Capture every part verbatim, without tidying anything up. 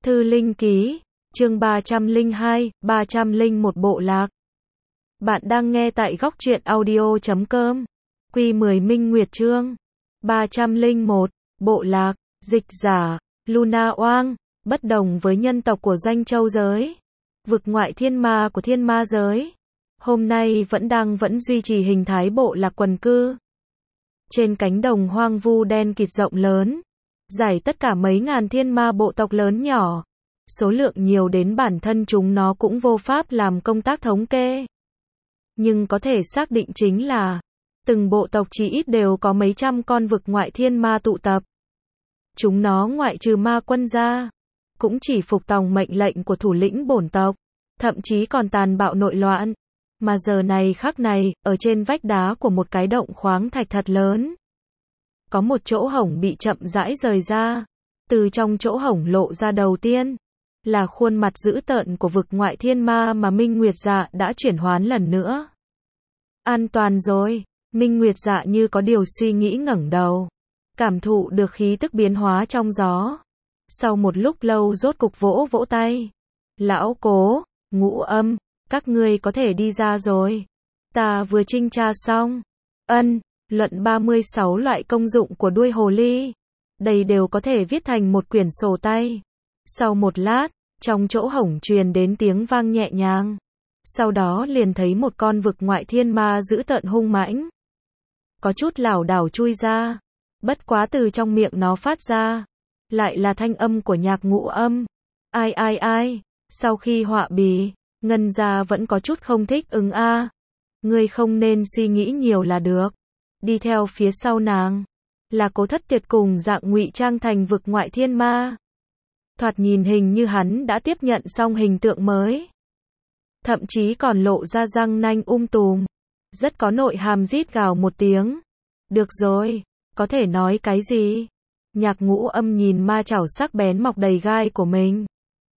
Thư Linh Ký, chương ba trăm lẻ hai, ba trăm lẻ một bộ lạc. Bạn đang nghe tại góc truyện audio chấm com. Quy mười Minh Nguyệt chương ba trăm lẻ một, bộ lạc, dịch giả, Luna Oang, bất đồng với nhân tộc của Doanh Châu giới, vực ngoại thiên ma của thiên ma giới, hôm nay vẫn đang vẫn duy trì hình thái bộ lạc quần cư. Trên cánh đồng hoang vu đen kịt rộng lớn, giải tất cả mấy ngàn thiên ma bộ tộc lớn nhỏ, số lượng nhiều đến bản thân chúng nó cũng vô pháp làm công tác thống kê. Nhưng có thể xác định chính là, từng bộ tộc chỉ ít đều có mấy trăm con vực ngoại thiên ma tụ tập. Chúng nó ngoại trừ ma quân ra, cũng chỉ phục tòng mệnh lệnh của thủ lĩnh bổn tộc, thậm chí còn tàn bạo nội loạn. Mà giờ này khắc này, ở trên vách đá của một cái động khoáng thạch thật lớn, có một chỗ hổng bị chậm rãi rời ra. Từ trong chỗ hổng lộ ra đầu tiên, là khuôn mặt dữ tợn của vực ngoại thiên ma mà Minh Nguyệt Dạ đã chuyển hoán lần nữa. An toàn rồi, Minh Nguyệt Dạ như có điều suy nghĩ ngẩng đầu, cảm thụ được khí tức biến hóa trong gió. Sau một lúc lâu rốt cục vỗ vỗ tay. Lão Cố, Ngũ Âm, các ngươi có thể đi ra rồi. Ta vừa trinh tra xong. Ân, luận ba mươi sáu loại công dụng của đuôi hồ ly. Đây đều có thể viết thành một quyển sổ tay. Sau một lát, trong chỗ hổng truyền đến tiếng vang nhẹ nhàng. Sau đó liền thấy một con vực ngoại thiên ma dữ tợn hung mãnh, có chút lảo đảo chui ra. Bất quá từ trong miệng nó phát ra, lại là thanh âm của Nhạc Ngũ Âm. Ai ai ai, sau khi họa bì, Ngân gia vẫn có chút không thích ứng a. À. Ngươi không nên suy nghĩ nhiều là được. Đi theo phía sau nàng, là Cố Thất Tuyệt cùng Dạng ngụy trang thành vực ngoại thiên ma. Thoạt nhìn hình như hắn đã tiếp nhận xong hình tượng mới. Thậm chí còn lộ ra răng nanh um tùm. Rất có nội hàm rít gào một tiếng. Được rồi, có thể nói cái gì? Nhạc Ngũ Âm nhìn ma chảo sắc bén mọc đầy gai của mình,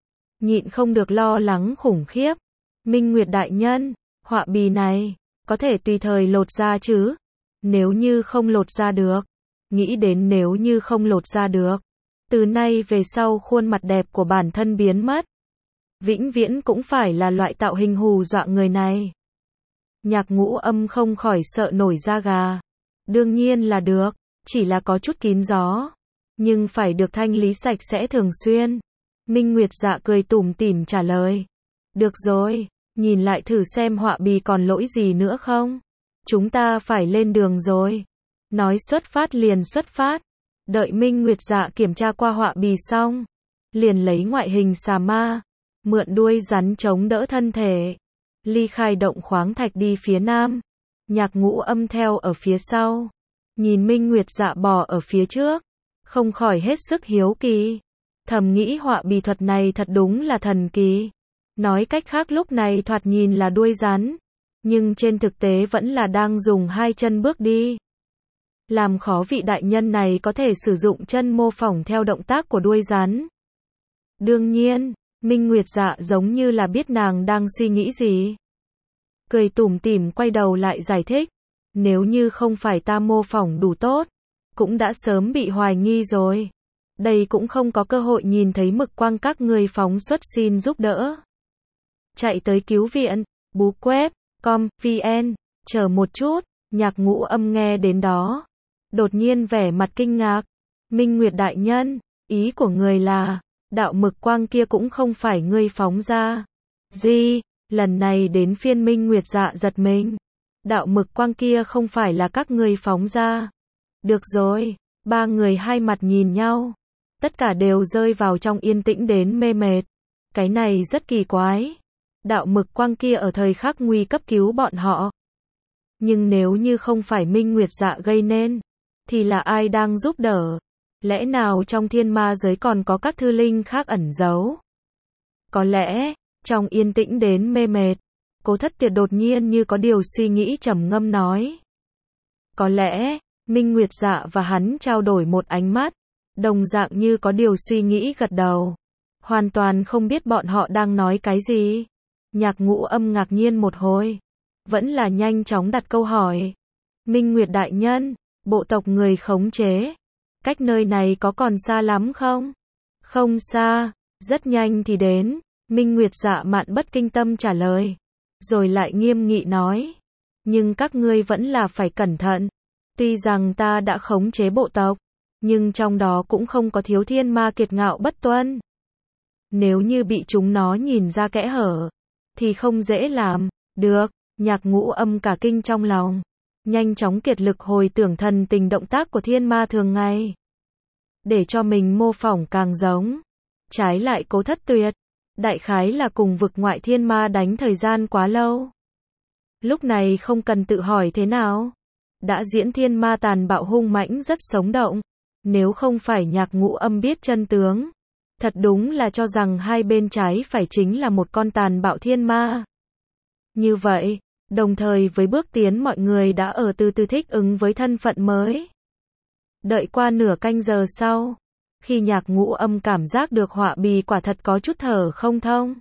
nhịn không được lo lắng khủng khiếp. Minh Nguyệt đại nhân, họa bì này, có thể tùy thời lột ra chứ? Nếu như không lột ra được, nghĩ đến nếu như không lột ra được, từ nay về sau khuôn mặt đẹp của bản thân biến mất, vĩnh viễn cũng phải là loại tạo hình hù dọa người này. Nhạc Ngũ Âm không khỏi sợ nổi da gà. Đương nhiên là được, chỉ là có chút kín gió, nhưng phải được thanh lý sạch sẽ thường xuyên. Minh Nguyệt Dạ cười tủm tỉm trả lời. Được rồi, nhìn lại thử xem họa bì còn lỗi gì nữa không? Chúng ta phải lên đường rồi. Nói xuất phát liền xuất phát. Đợi Minh Nguyệt Dạ kiểm tra qua họa bì xong, liền lấy ngoại hình xà ma, mượn đuôi rắn chống đỡ thân thể, ly khai động khoáng thạch đi phía nam. Nhạc Ngũ Âm theo ở phía sau, nhìn Minh Nguyệt Dạ bò ở phía trước, không khỏi hết sức hiếu kỳ. Thầm nghĩ họa bì thuật này thật đúng là thần kỳ. Nói cách khác lúc này thoạt nhìn là đuôi rắn, nhưng trên thực tế vẫn là đang dùng hai chân bước đi. Làm khó vị đại nhân này có thể sử dụng chân mô phỏng theo động tác của đuôi rắn. Đương nhiên, Minh Nguyệt Dạ giống như là biết nàng đang suy nghĩ gì. Cười tủm tỉm quay đầu lại giải thích. Nếu như không phải ta mô phỏng đủ tốt, cũng đã sớm bị hoài nghi rồi. Đây cũng không có cơ hội nhìn thấy mực quang các người phóng xuất xin giúp đỡ. Chạy tới cứu viện, bú quét, com, vn, chờ một chút. Nhạc Ngũ Âm nghe đến đó, đột nhiên vẻ mặt kinh ngạc. Minh Nguyệt đại nhân, ý của người là, đạo mực quang kia cũng không phải ngươi phóng ra. Gì? Lần này đến phiên Minh Nguyệt Dạ giật mình. Đạo mực quang kia không phải là các ngươi phóng ra. Được rồi, ba người hai mặt nhìn nhau. Tất cả đều rơi vào trong yên tĩnh đến mê mệt. Cái này rất kỳ quái. Đạo mực quang kia ở thời khắc nguy cấp cứu bọn họ. Nhưng nếu như không phải Minh Nguyệt Dạ gây nên, thì là ai đang giúp đỡ? Lẽ nào trong thiên ma giới còn có các thư linh khác ẩn giấu? Có lẽ, trong yên tĩnh đến mê mệt, Cố Thất Tuyệt đột nhiên như có điều suy nghĩ trầm ngâm nói. Có lẽ, Minh Nguyệt Dạ và hắn trao đổi một ánh mắt, đồng dạng như có điều suy nghĩ gật đầu. Hoàn toàn không biết bọn họ đang nói cái gì. Nhạc Ngũ Âm ngạc nhiên một hồi, vẫn là nhanh chóng đặt câu hỏi. Minh Nguyệt đại nhân, bộ tộc người khống chế, cách nơi này có còn xa lắm không? Không xa, Rất nhanh thì đến, Minh Nguyệt Dạ Mạn bất kinh tâm trả lời. Rồi lại nghiêm nghị nói. Nhưng các ngươi vẫn là phải cẩn thận. Tuy rằng ta đã khống chế bộ tộc, nhưng trong đó cũng không có thiếu thiên ma kiệt ngạo bất tuân. Nếu như bị chúng nó nhìn ra kẽ hở, thì không dễ làm. Được, Nhạc Ngũ Âm cả kinh trong lòng. Nhanh chóng kiệt lực hồi tưởng thần tình động tác của thiên ma thường ngày. Để cho mình mô phỏng càng giống. Trái lại Cố Thất Tuyệt, đại khái là cùng vực ngoại thiên ma đánh thời gian quá lâu. Lúc này không cần tự hỏi thế nào. Đã diễn thiên ma tàn bạo hung mãnh rất sống động. Nếu không phải Nhạc Ngũ Âm biết chân tướng, thật đúng là cho rằng hai bên trái phải chính là một con tàn bạo thiên ma. Như vậy, đồng thời với bước tiến mọi người đã ở từ từ thích ứng với thân phận mới. Đợi qua nửa canh giờ sau, khi Nhạc Ngũ Âm cảm giác được họa bì quả thật có chút thở không thông.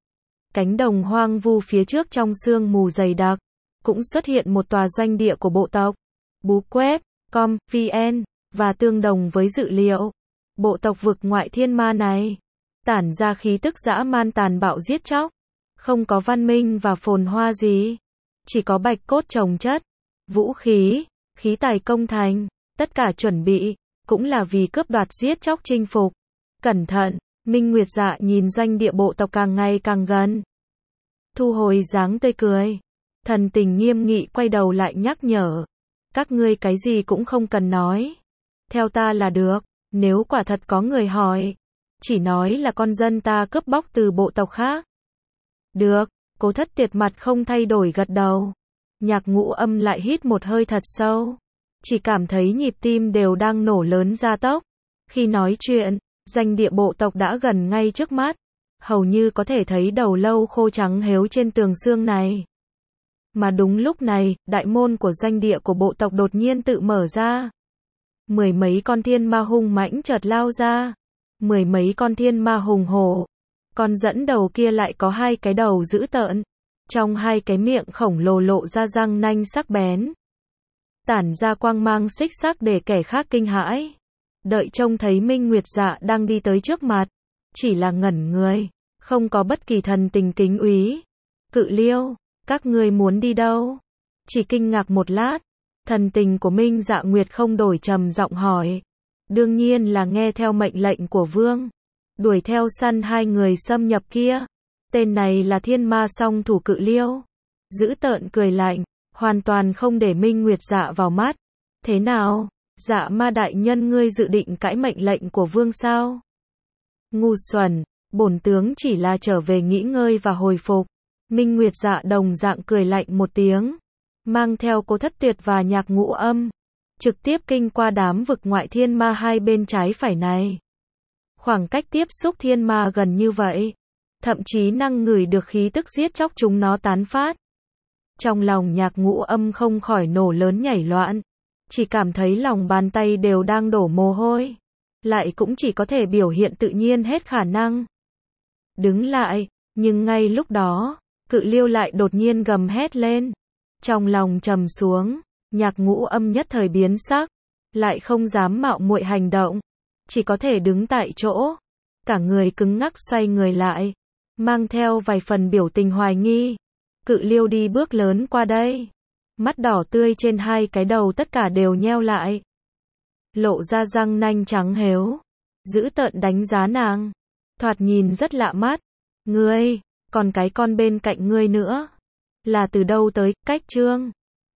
Cánh đồng hoang vu phía trước trong sương mù dày đặc, cũng xuất hiện một tòa doanh địa của bộ tộc. Bú Quét, com, vn, và tương đồng với dự liệu. Bộ tộc vực ngoại thiên ma này, tản ra khí tức dã man tàn bạo giết chóc. Không có văn minh và phồn hoa gì. Chỉ có bạch cốt chồng chất, vũ khí, khí tài công thành, tất cả chuẩn bị, cũng là vì cướp đoạt giết chóc chinh phục. Cẩn thận, Minh Nguyệt Dạ nhìn doanh địa bộ tộc càng ngày càng gần. Thu hồi dáng tươi cười. Thần tình nghiêm nghị quay đầu lại nhắc nhở. Các ngươi cái gì cũng không cần nói. Theo ta là được, nếu quả thật có người hỏi, chỉ nói là con dân ta cướp bóc từ bộ tộc khác. Được, Cố Thất Tuyệt mặt không thay đổi gật đầu. Nhạc Ngũ Âm lại hít một hơi thật sâu. Chỉ cảm thấy nhịp tim đều đang nổ lớn gia tốc. Khi nói chuyện, doanh địa bộ tộc đã gần ngay trước mắt. Hầu như có thể thấy đầu lâu khô trắng héo trên tường xương này. Mà đúng lúc này, đại môn của doanh địa của bộ tộc đột nhiên tự mở ra. Mười mấy con thiên ma hung mãnh chợt lao ra. Mười mấy con thiên ma hùng hổ. Con dẫn đầu kia lại có hai cái đầu dữ tợn. Trong hai cái miệng khổng lồ lộ ra răng nanh sắc bén. Tản ra quang mang xích sắc để kẻ khác kinh hãi. Đợi trông thấy Minh Nguyệt Dạ đang đi tới trước mặt. Chỉ là ngẩn người. Không có bất kỳ thần tình kính úy. Cự Liêu, các ngươi muốn đi đâu? Chỉ kinh ngạc một lát. Thần tình của Minh Dạ Nguyệt không đổi trầm giọng hỏi. Đương nhiên là nghe theo mệnh lệnh của vương. Đuổi theo săn hai người xâm nhập kia. Tên này là thiên ma song thủ Cự Liêu. Dữ tợn cười lạnh, hoàn toàn không để Minh Nguyệt Dạ vào mắt. Thế nào, Dạ ma đại nhân ngươi dự định cãi mệnh lệnh của vương sao? Ngu xuẩn, bổn tướng chỉ là trở về nghỉ ngơi và hồi phục. Minh Nguyệt Dạ đồng dạng cười lạnh một tiếng. Mang theo Cố Thất Tuyệt và Nhạc Ngũ Âm. Trực tiếp kinh qua đám vực ngoại thiên ma hai bên trái phải này. Khoảng cách tiếp xúc thiên ma gần như vậy. Thậm chí năng ngửi được khí tức giết chóc chúng nó tán phát. Trong lòng Nhạc Ngũ Âm không khỏi nổ lớn nhảy loạn. Chỉ cảm thấy lòng bàn tay đều đang đổ mồ hôi. Lại cũng chỉ có thể biểu hiện tự nhiên hết khả năng. Đứng lại, nhưng ngay lúc đó, Cự Liêu lại đột nhiên gầm hét lên. Trong lòng trầm xuống, Nhạc Ngũ Âm nhất thời biến sắc. Lại không dám mạo muội hành động. Chỉ có thể đứng tại chỗ. Cả người cứng ngắc xoay người lại. Mang theo vài phần biểu tình hoài nghi. Cự Liêu đi bước lớn qua đây. Mắt đỏ tươi trên hai cái đầu tất cả đều nheo lại. Lộ ra răng nanh trắng héo. Dữ tợn đánh giá nàng. Thoạt nhìn rất lạ mắt. Ngươi, còn cái con bên cạnh ngươi nữa. Là từ đâu tới, Cách Trương?